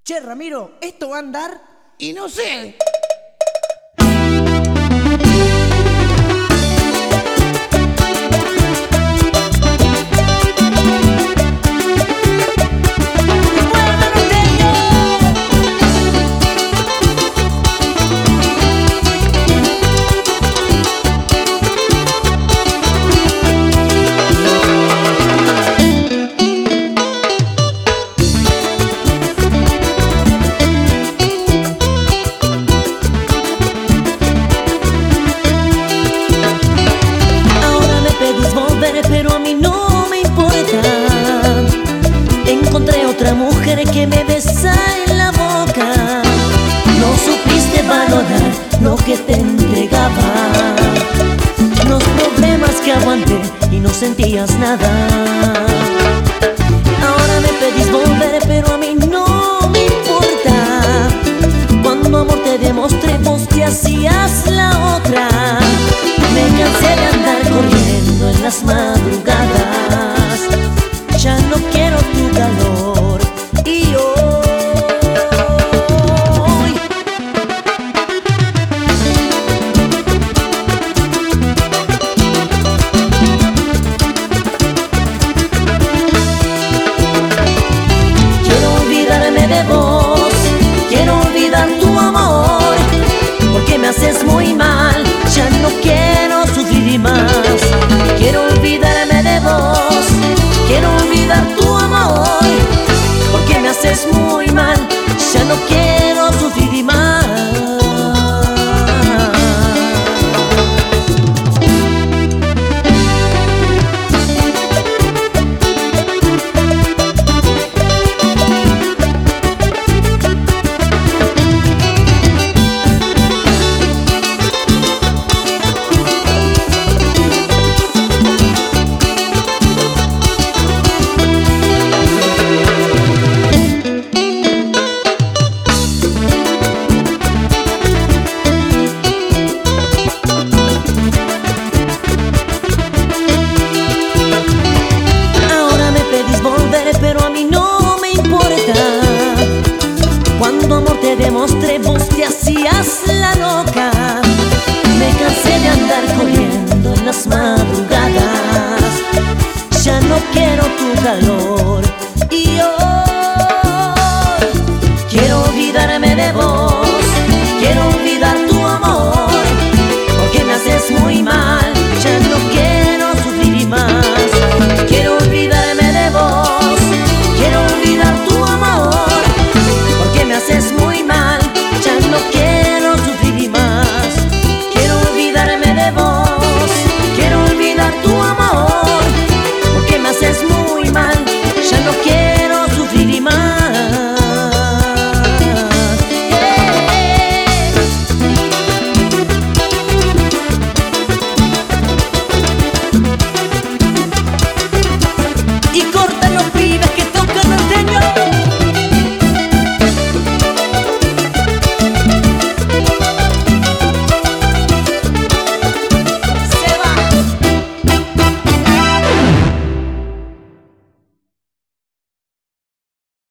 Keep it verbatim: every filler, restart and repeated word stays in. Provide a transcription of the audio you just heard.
Che, Ramiro, ¿esto va a andar? Y no sé. Pero a mí no me importa. Encontré otra mujer que me besa en la boca. No supiste valorar lo que te entregaba, los problemas que aguanté y no sentías nada. Ahora me pedís volver, pero a mí no me importa. Cuando amor te demostré, vos te hacías la otra. Me cansé de andar corriendo en las madrugadas. Ya no quiero tu calor. Y hoy quiero olvidarme de vos. Quiero olvidar tu amor, porque me haces muy mal. Ya no quiero sufrir más. Quiero olvidarme de vos. Quiero olvidar tu amor, porque me haces muy mal. Ya no quiero sufrir más.